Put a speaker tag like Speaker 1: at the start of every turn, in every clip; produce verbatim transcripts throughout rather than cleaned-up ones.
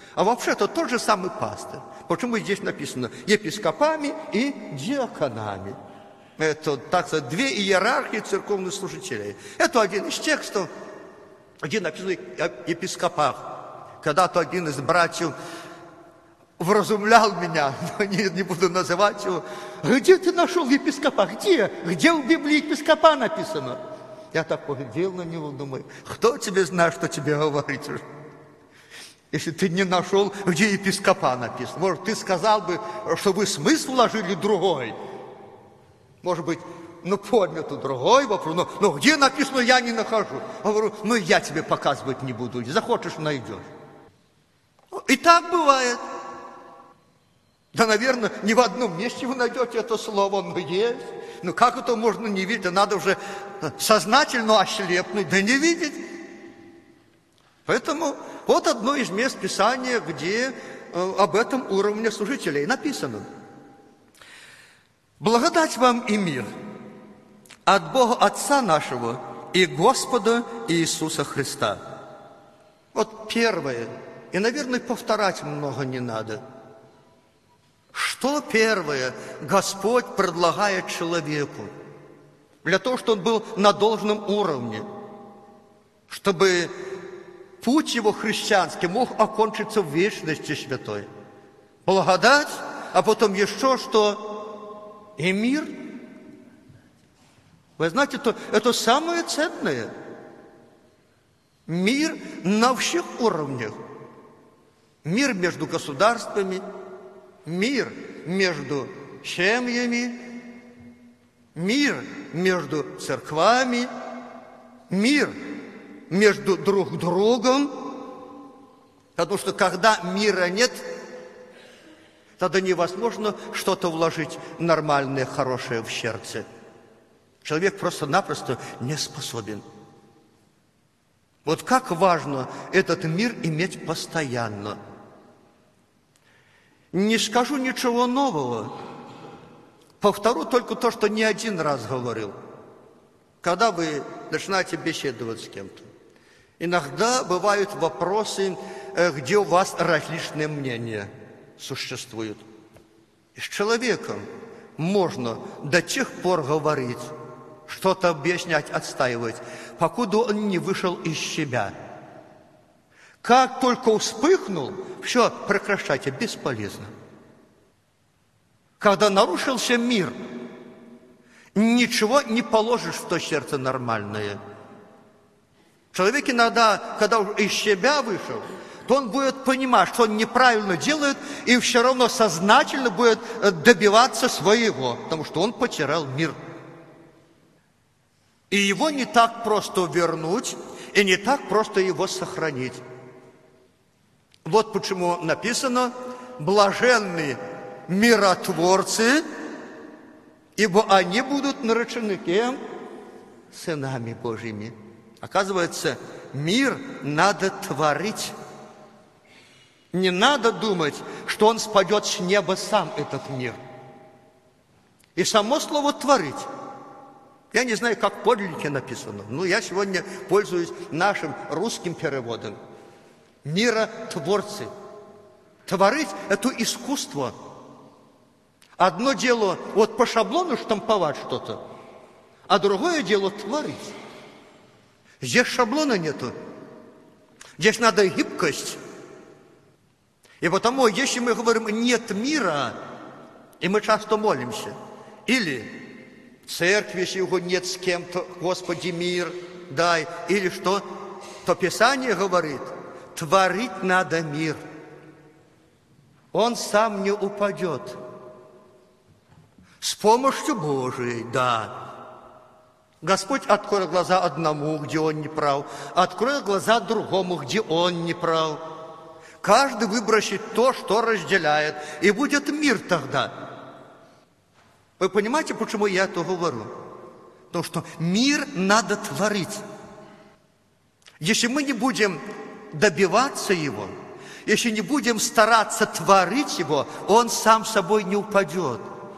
Speaker 1: А вообще-то тот же самый пастырь. Почему здесь написано епископами и диаконами? Это, так сказать, две иерархии церковных служителей. Это один из текстов, где написано о епископах. Когда-то один из братьев вразумлял меня, но не, не буду называть его. Где ты нашел епископа? Где? Где в Библии епископа написано? Я так поглядел на него, думаю, кто тебе знает, что тебе говорить? Если ты не нашел, где епископа написано. Может, ты сказал бы, что вы смысл вложили другой. Может быть, ну, поднят другой вопрос. Но, но где написано, я не нахожу. Я говорю, ну, я тебе показывать не буду. Захочешь, найдешь. И так бывает. Да, наверное, ни в одном месте вы найдете это слово, но есть. Ну, как это можно не видеть? Надо уже сознательно ослепнуть, да не видеть. Поэтому вот одно из мест Писания, где э, об этом уровне служителей написано. Благодать вам и мир от Бога Отца нашего и Господа Иисуса Христа. Вот первое, и, наверное, повторять много не надо. Что первое Господь предлагает человеку? Для того, чтобы он был на должном уровне, чтобы путь его христианский мог окончиться в вечности святой. Благодать, а потом еще что? И мир. Вы знаете, это, это самое ценное. Мир на всех уровнях. Мир между государствами, мир между семьями, мир между церквами, мир между друг другом. Потому что когда мира нет, тогда невозможно что-то вложить нормальное, хорошее в сердце. Человек просто-напросто не способен. Вот как важно этот мир иметь постоянно. Не скажу ничего нового. Повторю только то, что не один раз говорил. Когда вы начинаете беседовать с кем-то, иногда бывают вопросы, где у вас различные мнения существуют. И с человеком можно до тех пор говорить, что-то объяснять, отстаивать, покуда он не вышел из себя. Как только вспыхнул, все, прекращайте, бесполезно. Когда нарушился мир, ничего не положишь в то сердце нормальное. Человек иногда, когда уже из себя вышел, то он будет понимать, что он неправильно делает, и все равно сознательно будет добиваться своего, потому что он потерял мир. И его не так просто вернуть, и не так просто его сохранить. Вот почему написано «блаженные миротворцы, ибо они будут наречены кем? Сынами Божьими». Оказывается, мир надо творить. Не надо думать, что он спадет с неба сам, этот мир. И само слово «творить». Я не знаю, как в подлиннике написано, но я сегодня пользуюсь нашим русским переводом. Миротворцы. Творить – это искусство. Одно дело вот по шаблону штамповать что-то, а другое дело творить. Здесь шаблона нету. Здесь надо гибкость. И потому, если мы говорим «нет мира», и мы часто молимся, или в церкви, если его нет с кем-то, «Господи, мир дай», или что, то Писание говорит, творить надо мир. Он сам не упадет. С помощью Божией, да. Господь откроет глаза одному, где он не прав, откроет глаза другому, где он не прав. Каждый выбросит то, что разделяет, и будет мир тогда. Вы понимаете, почему я это говорю? Потому что мир надо творить. Если мы не будем добиваться его, если не будем стараться творить его, он сам собой не упадет.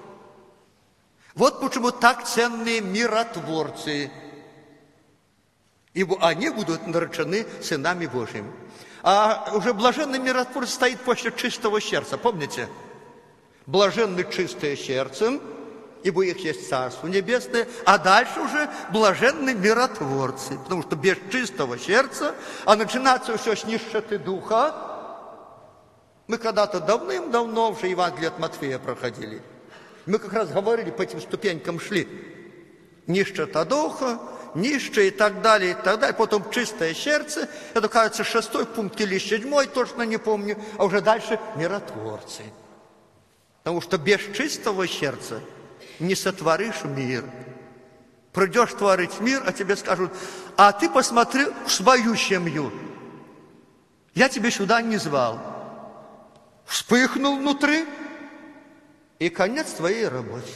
Speaker 1: Вот почему так ценные миротворцы, ибо они будут наречены сынами Божьими. А уже блаженный миротворец стоит после чистого сердца, помните? Блаженны чистое сердцем, ибо их есть Царство Небесное, а дальше уже блаженны миротворцы, потому что без чистого сердца, а начинается все с нищеты духа. Мы когда-то давным-давно уже Евангелие от Матфея проходили. Мы как раз говорили, по этим ступенькам шли. Нищета духа, нищие и так далее, и так далее. Потом чистое сердце, это, кажется, шестой пункт или седьмой, точно не помню, а уже дальше миротворцы. Потому что без чистого сердца не сотворишь мир. Придешь творить мир, а тебе скажут, а ты посмотри в свою семью. Я тебя сюда не звал. Вспыхнул внутри, и конец твоей работе.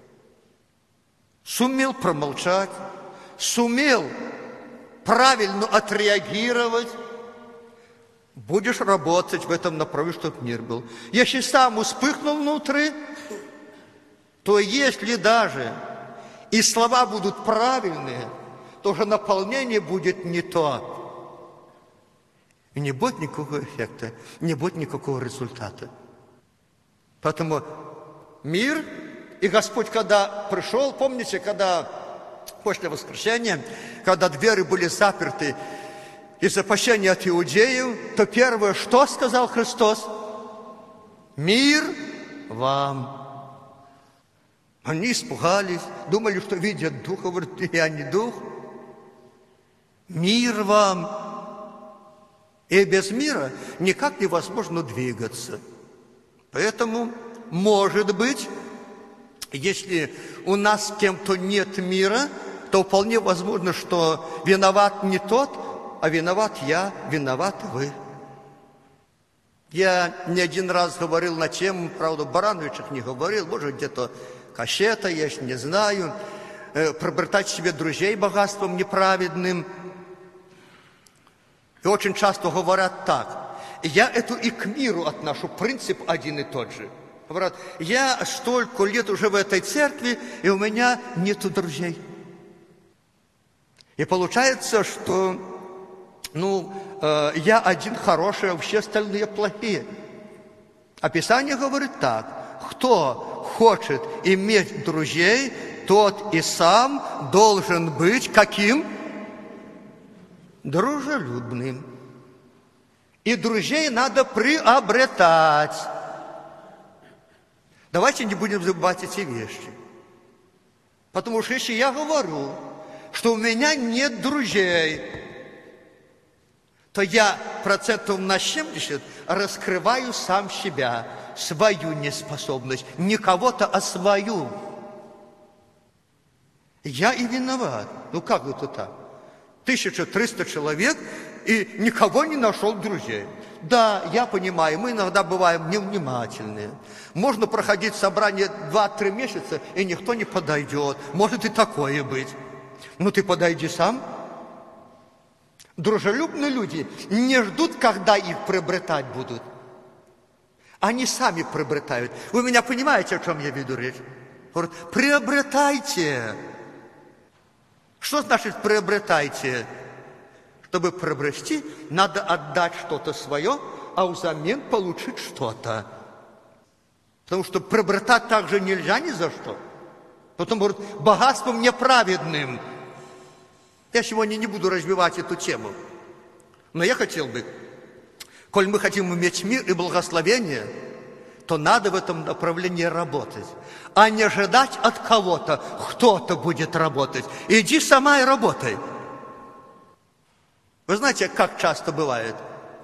Speaker 1: Сумел промолчать, сумел правильно отреагировать, будешь работать в этом направлении, чтобы мир был. Если сам вспыхнул внутри, то если даже и слова будут правильные, то уже наполнение будет не то. И не будет никакого эффекта, не будет никакого результата. Поэтому мир, и Господь, когда пришел, помните, когда после воскресения, когда двери были заперты из-за опасения от иудеев, то первое, что сказал Христос? Мир вам. Они испугались, думали, что видят Духа, говорят, я не Дух. Мир вам. И без мира никак невозможно двигаться. Поэтому, может быть, если у нас с кем-то нет мира, то вполне возможно, что виноват не тот, а виноват я, виноваты вы. Я не один раз говорил на тему, правда, в Барановичах не говорил, может, где-то кассета есть, не знаю, э, приобретать себе друзей богатством неправедным. И очень часто говорят так, я эту и к миру отношу, принцип один и тот же. Говорят, я столько лет уже в этой церкви, и у меня нету друзей. И получается, что ну, э, я один хороший, а все остальные плохие. А Писание говорит так, кто хочет иметь друзей, тот и сам должен быть каким? Дружелюбным. И друзей надо приобретать. Давайте не будем забывать эти вещи. Потому что если я говорю, что у меня нет друзей, то я процентов на семьдесят раскрываю сам себя, свою неспособность. Не кого-то, а свою. Я и виноват. Ну как это так? тысяча триста человек, и никого не нашел друзей. Да, я понимаю, мы иногда бываем невнимательные. Можно проходить собрание два-три месяца, и никто не подойдет. Может и такое быть. Ну ты подойди сам. Дружелюбные люди не ждут, когда их приобретать будут. Они сами приобретают. Вы меня понимаете, о чем я веду речь? Говорят, приобретайте. Что значит приобретайте? Чтобы приобрести, надо отдать что-то свое, а взамен получить что-то. Потому что приобретать также нельзя ни за что. Потом говорят, богатством неправедным. Я сегодня не буду развивать эту тему. Но я хотел бы, коль мы хотим иметь мир и благословение, то надо в этом направлении работать. А не ожидать от кого-то, кто-то будет работать. Иди сама и работай. Вы знаете, как часто бывает?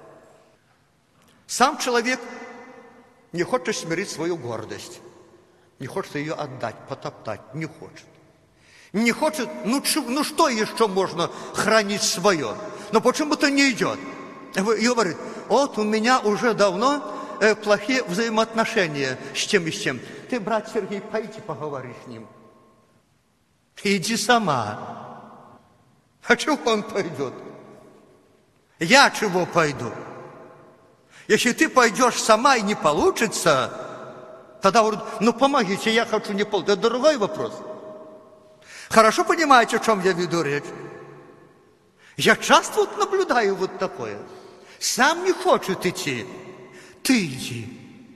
Speaker 1: Сам человек не хочет смирить свою гордость. Не хочет ее отдать, потоптать. Не хочет. Не хочет, ну, ну что еще можно хранить свое? Но почему-то не идет. И говорит, вот у меня уже давно э, плохие взаимоотношения с тем и с тем. Ты, брат Сергей, пойди поговори с ним. Иди сама. А чего он пойдет? Я чего пойду? Если ты пойдешь сама и не получится, тогда говорят, ну помогите, я хочу не получить. Это другой вопрос. Хорошо понимаете, о чем я веду речь? Я часто вот наблюдаю вот такое. сам не хочет идти, ты иди.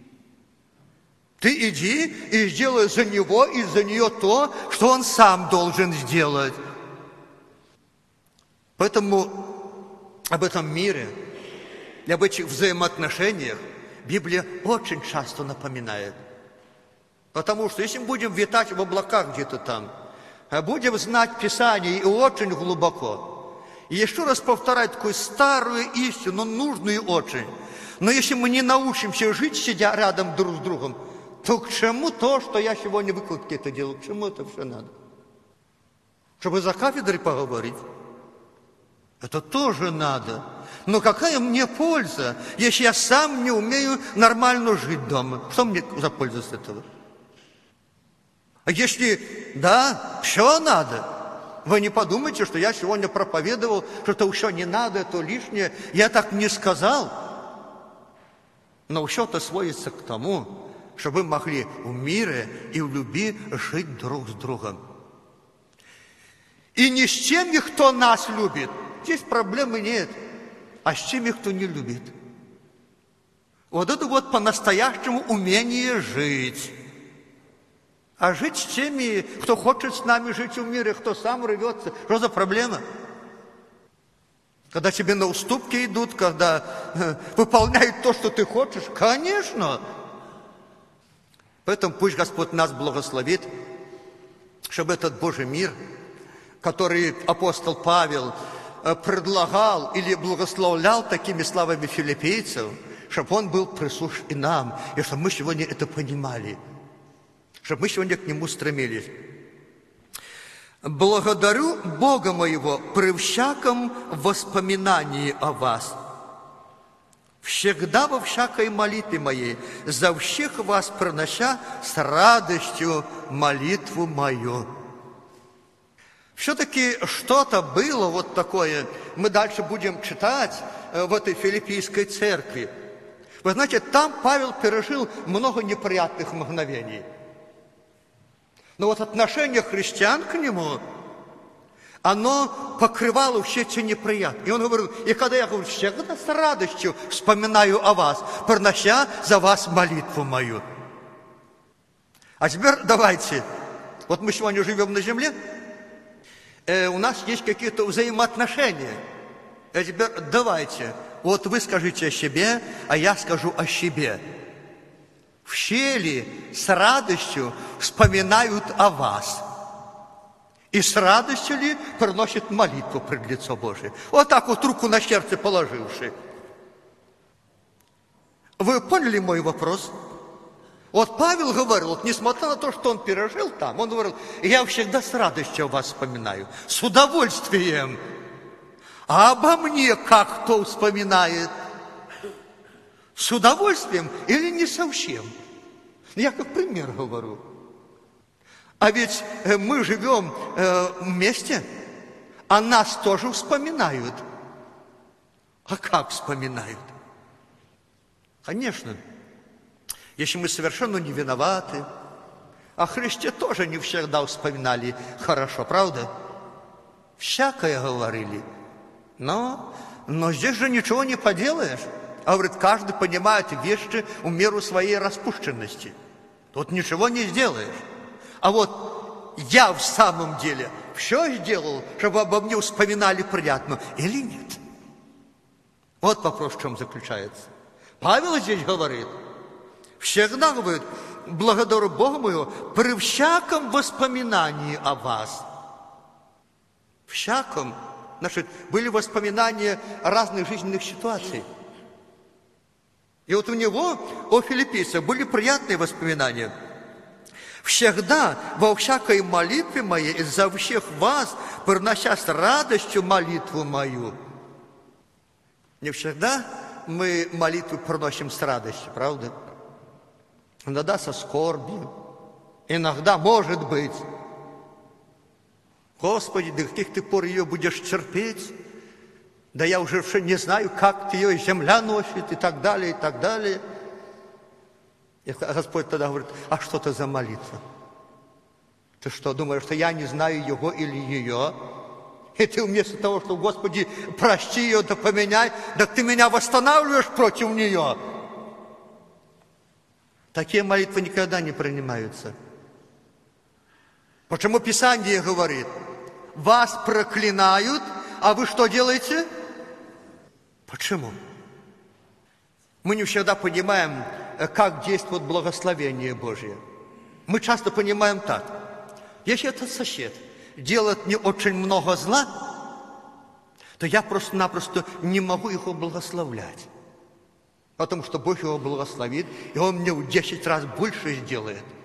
Speaker 1: Ты иди и сделай за него и за нее то, что он сам должен сделать. Поэтому об этом мире и об этих взаимоотношениях Библия очень часто напоминает. Потому что если мы будем витать в облаках где-то там, будем знать Писание и очень глубоко, и еще раз повторять такую старую истину, нужную очень, но если мы не научимся жить, сидя рядом друг с другом, то к чему то, что я сегодня выкладки это делаю, к чему это все надо? Чтобы за кафедрой поговорить? Это тоже надо. Но какая мне польза, если я сам не умею нормально жить дома? Что мне за польза с этого? А если, да, все надо, вы не подумайте, что я сегодня проповедовал, что это все не надо, это лишнее. Я так не сказал. Но все это сводится к тому, чтобы мы могли в мире и в любви жить друг с другом. И не с теми, кто нас любит. Здесь проблемы нет. А с теми, кто не любит. Вот это вот по-настоящему умение жить. А жить с теми, кто хочет с нами жить в мире, кто сам рвется. Что за проблема? Когда тебе на уступки идут, когда э, выполняют то, что ты хочешь, конечно. Поэтому пусть Господь нас благословит, чтобы этот Божий мир, который апостол Павел предлагал или благословлял такими словами филиппийцев, чтобы он был присущ и нам, и чтобы мы сегодня это понимали, чтобы мы сегодня к нему стремились. «Благодарю Бога моего при всяком воспоминании о вас, всегда во всякой молитве моей, за всех вас пронося с радостью молитву мою». Все-таки что-то было вот такое, мы дальше будем читать в этой филиппийской церкви. Вы знаете, там Павел пережил много неприятных мгновений. Но вот отношение христиан к нему, оно покрывало все эти неприятности. И он говорил, и когда я говорю, всегда с радостью вспоминаю о вас, пронося за вас молитву мою. А теперь давайте, вот мы сегодня живем на земле, э, у нас есть какие-то взаимоотношения. А теперь давайте, вот вы скажите о себе, а я скажу о себе. Все ли с радостью вспоминают о вас? И с радостью ли приносят молитву пред лицо Божие? Вот так вот руку на сердце положивши. Вы поняли мой вопрос? Вот Павел говорил, вот несмотря на то, что он пережил там, он говорил, я всегда с радостью о вас вспоминаю, с удовольствием. А обо мне как кто вспоминает? С удовольствием или не совсем? Я как пример говорю. А ведь мы живем вместе, а нас тоже вспоминают. А как вспоминают? Конечно, если мы совершенно не виноваты, о Христе тоже не всегда вспоминали хорошо, правда? Всякое говорили. Но, но здесь же ничего не поделаешь. А говорит, каждый понимает вещи в меру своей распущенности. Тут ничего не сделаешь. А вот я в самом деле все сделал, чтобы обо мне вспоминали приятно или нет? Вот вопрос в чем заключается. Павел здесь говорит, всегда говорит, благодарю Бога моего при всяком воспоминании о вас. Всяком, значит, были воспоминания разных жизненных ситуаций. И вот у него, о филиппийцах, были приятные воспоминания. «Всегда во всякой молитве моей за всех вас, принося с радостью молитву мою». Не всегда мы молитву приносим с радостью, правда? Иногда со скорбью, иногда, может быть, Господи, до каких ты пор ее будешь терпеть? Да я уже все не знаю, как ты ее земля носит, и так далее, и так далее. И Господь тогда говорит, а что это за молитва? Ты что, думаешь, что я не знаю его или ее? И ты вместо того, что, Господи, прости ее, да поменяй, так ты меня восстанавливаешь против нее. Такие молитвы никогда не принимаются. Почему Писание говорит, вас проклинают, а вы что делаете? Почему? Мы не всегда понимаем, как действует благословение Божье. Мы часто понимаем так. Если этот сосед делает мне очень много зла, то я просто-напросто не могу его благословлять. Потому что Бог его благословит, и он мне в десять раз больше сделает.